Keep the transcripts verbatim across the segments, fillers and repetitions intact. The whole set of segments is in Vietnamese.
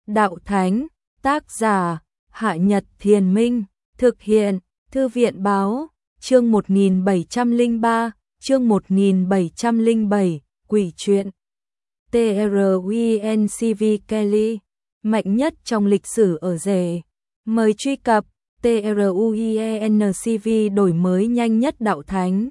Đạo Thánh, tác giả, Hạ Nhật Thiền Minh, thực hiện, Thư viện Báo, chương một nghìn bảy trăm lẻ ba, chương một nghìn bảy trăm lẻ bảy, Quỷ truyện. tê rờ u en xê vê Kelly, mạnh nhất trong lịch sử ở rể. Mời truy cập tê rờ u en xê vê đổi mới nhanh nhất Đạo Thánh.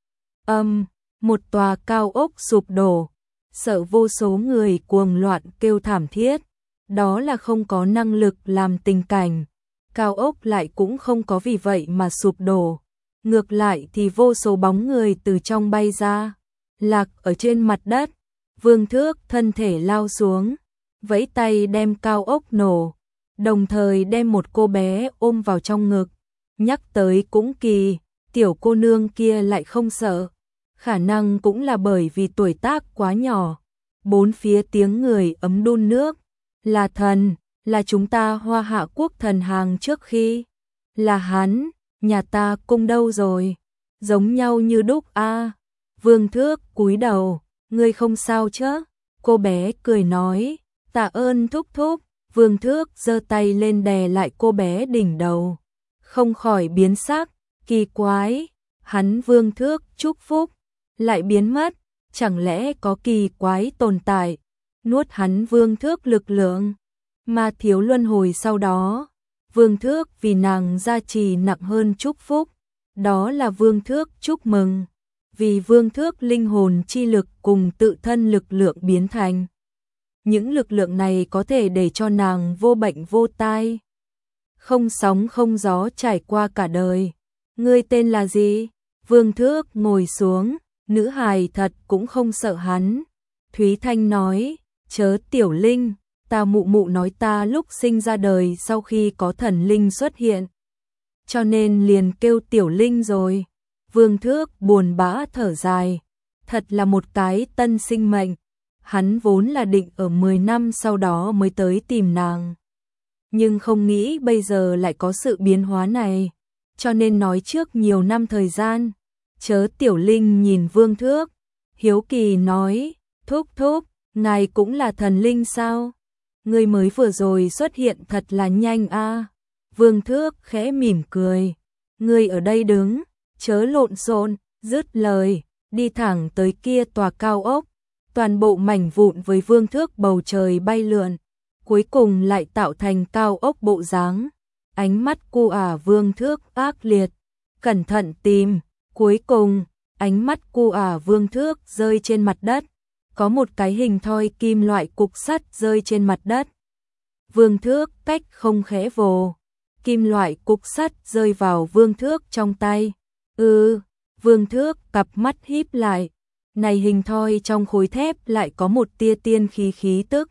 Âm, một tòa cao ốc sụp đổ, sợ vô số người cuồng loạn kêu thảm thiết. Đó là không có năng lực làm tình cảnh. Cao ốc lại cũng không có vì vậy mà sụp đổ. Ngược lại thì vô số bóng người từ trong bay ra, lạc ở trên mặt đất. Vương Thước thân thể lao xuống, vẫy tay đem cao ốc nổ, đồng thời đem một cô bé ôm vào trong ngực. Nhắc tới cũng kỳ, tiểu cô nương kia lại không sợ. Khả năng cũng là bởi vì tuổi tác quá nhỏ. Bốn phía tiếng người ấm đun nước. Là thần, là chúng ta Hoa Hạ quốc thần hàng trước khi. Là hắn, nhà ta cung đâu rồi? Giống nhau như đúc a. À. Vương Thước cúi đầu, ngươi không sao chứ? Cô bé cười nói, tạ ơn thúc thúc. Vương Thước giơ tay lên đè lại cô bé đỉnh đầu. Không khỏi biến sắc, kỳ quái. Hắn Vương Thước chúc phúc, lại biến mất. Chẳng lẽ có kỳ quái tồn tại? Nuốt hắn Vương Thước lực lượng, mà thiếu luân hồi sau đó. Vương Thước vì nàng gia trì nặng hơn chúc phúc, đó là Vương Thước chúc mừng, vì Vương Thước linh hồn chi lực cùng tự thân lực lượng biến thành. Những lực lượng này có thể để cho nàng vô bệnh vô tai, không sóng không gió trải qua cả đời. Ngươi tên là gì? Vương Thước ngồi xuống, nữ hài thật cũng không sợ hắn. Thúy Thanh nói, chớ Tiểu Linh, ta mụ mụ nói ta lúc sinh ra đời sau khi có thần linh xuất hiện, cho nên liền kêu Tiểu Linh rồi. Vương Thước buồn bã thở dài, thật là một cái tân sinh mệnh. Hắn vốn là định ở mười năm sau đó mới tới tìm nàng, nhưng không nghĩ bây giờ lại có sự biến hóa này, cho nên nói trước nhiều năm thời gian. Chớ Tiểu Linh nhìn Vương Thước, hiếu kỳ nói, thúc thúc, ngài cũng là thần linh sao? Ngươi mới vừa rồi xuất hiện thật là nhanh a. À. Vương Thước khẽ mỉm cười, ngươi ở đây đứng, chớ lộn xộn, dứt lời, đi thẳng tới kia tòa cao ốc. Toàn bộ mảnh vụn với Vương Thước bầu trời bay lượn, cuối cùng lại tạo thành cao ốc bộ dáng. Ánh mắt cu ả Vương Thước ác liệt, cẩn thận tìm, cuối cùng, ánh mắt cu ả Vương Thước rơi trên mặt đất. Có một cái hình thoi kim loại cục sắt rơi trên mặt đất. Vương Thước cách không khẽ vồ, kim loại cục sắt rơi vào Vương Thước trong tay. Ừ, Vương Thước cặp mắt híp lại, này hình thoi trong khối thép lại có một tia tiên khí khí tức.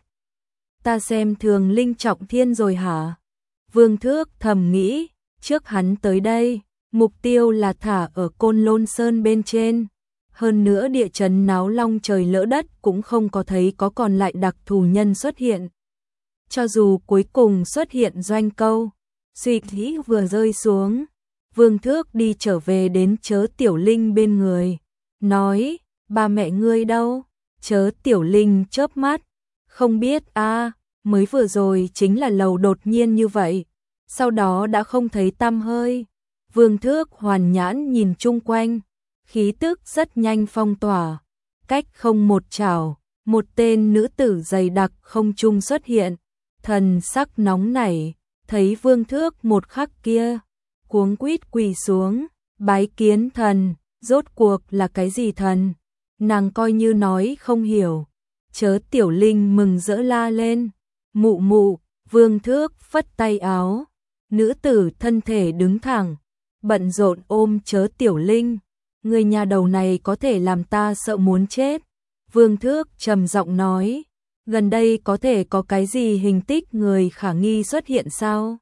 Ta xem thường linh trọng thiên rồi hả? Vương Thước thầm nghĩ, trước hắn tới đây, mục tiêu là thả ở Côn Lôn Sơn bên trên. Hơn nữa địa chấn náo long trời lỡ đất cũng không có thấy có còn lại đặc thù nhân xuất hiện. Cho dù cuối cùng xuất hiện doanh câu, suy nghĩ vừa rơi xuống, Vương Thước đi trở về đến Chớ Tiểu Linh bên người, nói, ba mẹ ngươi đâu? Chớ Tiểu Linh chớp mắt, không biết a, à, mới vừa rồi chính là lầu đột nhiên như vậy, sau đó đã không thấy tăm hơi. Vương Thước hoàn nhãn nhìn chung quanh, khí tức rất nhanh phong tỏa, cách không một chảo, một tên nữ tử dày đặc không trung xuất hiện, thần sắc nóng nảy, thấy Vương Thước một khắc kia, cuống quýt quỳ xuống, bái kiến thần. Rốt cuộc là cái gì thần? Nàng coi như nói không hiểu. Chớ Tiểu Linh mừng rỡ la lên, mụ mụ. Vương Thước phất tay áo, nữ tử thân thể đứng thẳng, bận rộn ôm Chớ Tiểu Linh. Người nhà đầu này có thể làm ta sợ muốn chết. Vương Thước trầm giọng nói, gần đây có thể có cái gì hình tích người khả nghi xuất hiện sao?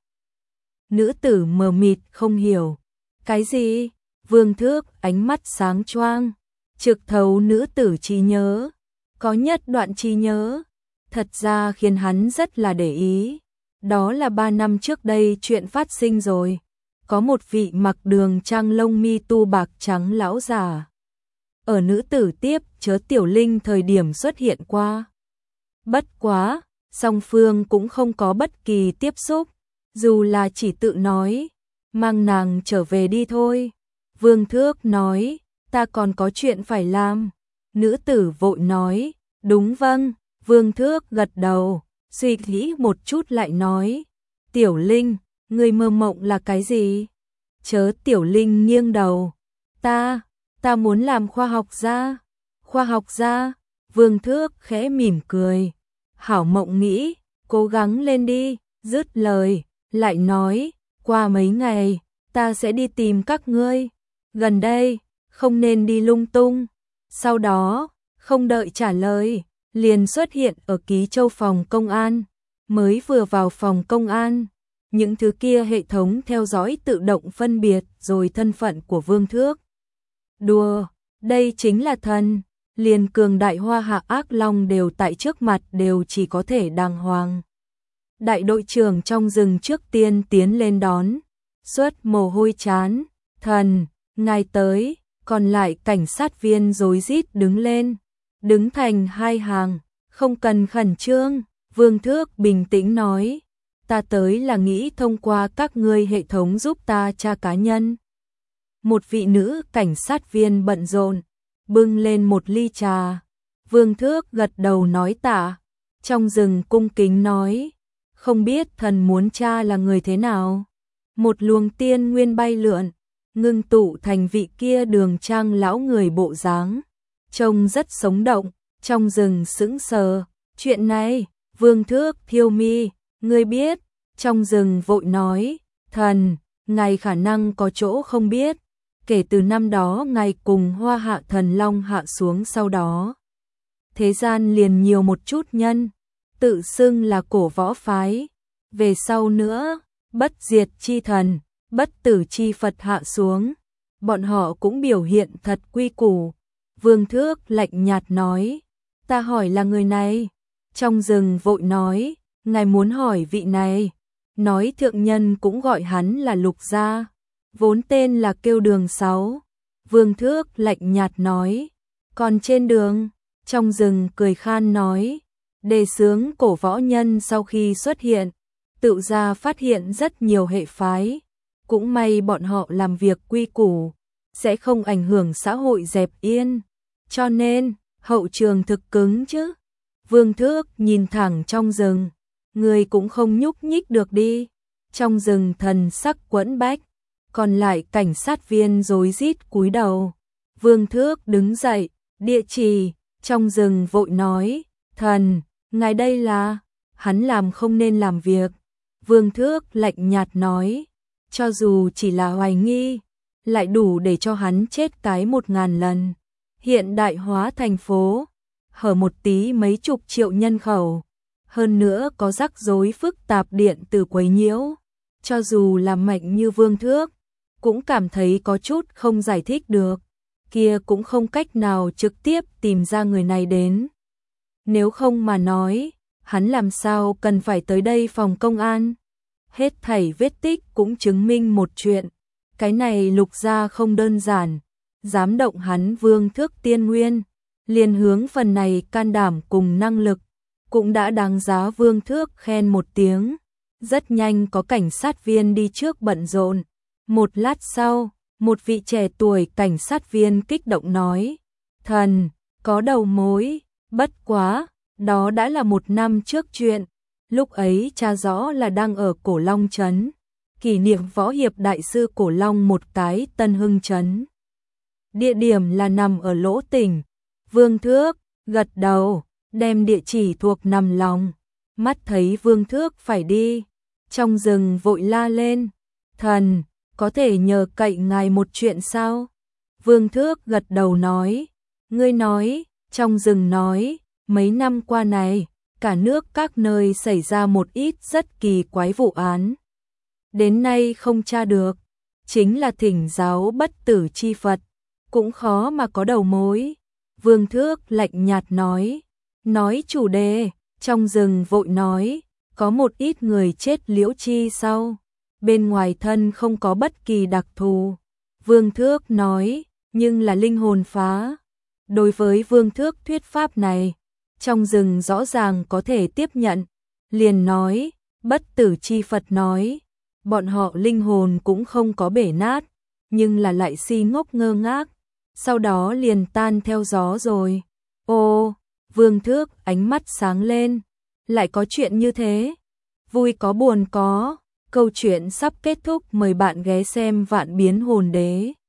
Nữ tử mờ mịt không hiểu. Cái gì? Vương Thước ánh mắt sáng choang, trực thấu nữ tử trí nhớ. Có nhất đoạn trí nhớ, thật ra khiến hắn rất là để ý. Đó là ba năm trước đây chuyện phát sinh rồi. Có một vị mặc đường trang lông mi tu bạc trắng lão già, ở nữ tử tiếp Chớ Tiểu Linh thời điểm xuất hiện qua. Bất quá, song phương cũng không có bất kỳ tiếp xúc, dù là chỉ tự nói, mang nàng trở về đi thôi. Vương Thước nói, ta còn có chuyện phải làm. Nữ tử vội nói, đúng vâng. Vương Thước gật đầu, suy nghĩ một chút lại nói, Tiểu Linh, ngươi mơ mộng là cái gì? Chớ. Tiểu Linh nghiêng đầu, ta, ta muốn làm khoa học gia. Khoa học gia? Vương Thước khẽ mỉm cười, hảo mộng nghĩ, cố gắng lên đi. Dứt lời, lại nói, qua mấy ngày, ta sẽ đi tìm các ngươi. Gần đây, không nên đi lung tung. Sau đó, không đợi trả lời, liền xuất hiện ở Ký Châu phòng công an. Mới vừa vào phòng công an, những thứ kia hệ thống theo dõi tự động phân biệt rồi thân phận của Vương Thước. Đùa, đây chính là thần, liền cường đại hoa hạ ác long đều tại trước mặt đều chỉ có thể đàng hoàng. Đại đội trưởng trong rừng trước tiên tiến lên đón, suốt mồ hôi chán, thần, ngài tới. Còn lại cảnh sát viên rối rít đứng lên, đứng thành hai hàng, không cần khẩn trương. Vương Thước bình tĩnh nói, ta tới là nghĩ thông qua các ngươi hệ thống giúp ta tra cá nhân. Một vị nữ cảnh sát viên bận rộn, bưng lên một ly trà. Vương Thước gật đầu nói tạ, trong rừng cung kính nói, không biết thần muốn tra là người thế nào. Một luồng tiên nguyên bay lượn, ngưng tụ thành vị kia Đường Trang lão người bộ dáng, trông rất sống động. Trong rừng sững sờ, chuyện này, Vương Thước thiêu mi, ngươi biết. Trong rừng vội nói, thần, ngài khả năng có chỗ không biết, kể từ năm đó ngài cùng Hoa Hạ Thần Long hạ xuống sau đó, thế gian liền nhiều một chút nhân, tự xưng là cổ võ phái, về sau nữa, bất diệt chi thần, bất tử chi Phật hạ xuống, bọn họ cũng biểu hiện thật quy củ. Vương Thước lạnh nhạt nói, ta hỏi là người này. Trong rừng vội nói, ngài muốn hỏi vị này. Nói thượng nhân cũng gọi hắn là Lục Gia, vốn tên là kêu Đường Sáu. Vương Thước lạnh nhạt nói, còn trên đường. Trong rừng cười khan nói, đề xướng cổ võ nhân sau khi xuất hiện, tự ra phát hiện rất nhiều hệ phái. Cũng may bọn họ làm việc quy củ, sẽ không ảnh hưởng xã hội dẹp yên, cho nên hậu trường thực cứng chứ. Vương Thước nhìn thẳng trong rừng, người cũng không nhúc nhích được đi. Trong rừng thần sắc quẫn bách, còn lại cảnh sát viên rối rít cúi đầu. Vương Thước đứng dậy, địa chỉ. Trong rừng vội nói, thần, ngài đây là. Hắn làm không nên làm việc. Vương Thước lạnh nhạt nói, cho dù chỉ là hoài nghi, lại đủ để cho hắn chết cái một ngàn lần. Hiện đại hóa thành phố, hở một tí mấy chục triệu nhân khẩu, hơn nữa có rắc rối phức tạp điện từ quấy nhiễu. Cho dù là mạnh như Vương Thước, cũng cảm thấy có chút không giải thích được, kia cũng không cách nào trực tiếp tìm ra người này đến. Nếu không mà nói, hắn làm sao cần phải tới đây phòng công an. Hết thảy vết tích cũng chứng minh một chuyện, cái này Lục Gia không đơn giản, dám động hắn Vương Thước tiên nguyên, liền hướng phần này can đảm cùng năng lực, cũng đã đáng giá Vương Thước khen một tiếng. Rất nhanh có cảnh sát viên đi trước bận rộn. Một lát sau, một vị trẻ tuổi cảnh sát viên kích động nói, thần, có đầu mối, bất quá, đó đã là một năm trước chuyện. Lúc ấy cha rõ là đang ở Cổ Long Trấn, kỷ niệm võ hiệp đại sư Cổ Long một cái Tân Hưng Trấn. Địa điểm là nằm ở Lỗ Tỉnh. Vương Thước gật đầu, đem địa chỉ thuộc nằm lòng. Mắt thấy Vương Thước phải đi, trong rừng vội la lên, thần, có thể nhờ cậy ngài một chuyện sao? Vương Thước gật đầu nói, ngươi nói. Trong rừng nói, mấy năm qua này, cả nước các nơi xảy ra một ít rất kỳ quái vụ án. Đến nay không tra được, chính là thỉnh giáo bất tử chi Phật, cũng khó mà có đầu mối. Vương Thước lạnh nhạt nói, nói chủ đề. Trong rừng vội nói, có một ít người chết liễu chi sau, bên ngoài thân không có bất kỳ đặc thù. Vương Thước nói, nhưng là linh hồn phá. Đối với Vương Thước thuyết pháp này, trong rừng rõ ràng có thể tiếp nhận, liền nói, Bất Tử Chi Phật nói, bọn họ linh hồn cũng không có bể nát, nhưng là lại si ngốc ngơ ngác, sau đó liền tan theo gió rồi. Ô, Vương Thước ánh mắt sáng lên, lại có chuyện như thế, vui có buồn có, câu chuyện sắp kết thúc, mời bạn ghé xem Vạn Biến Hồn Đế.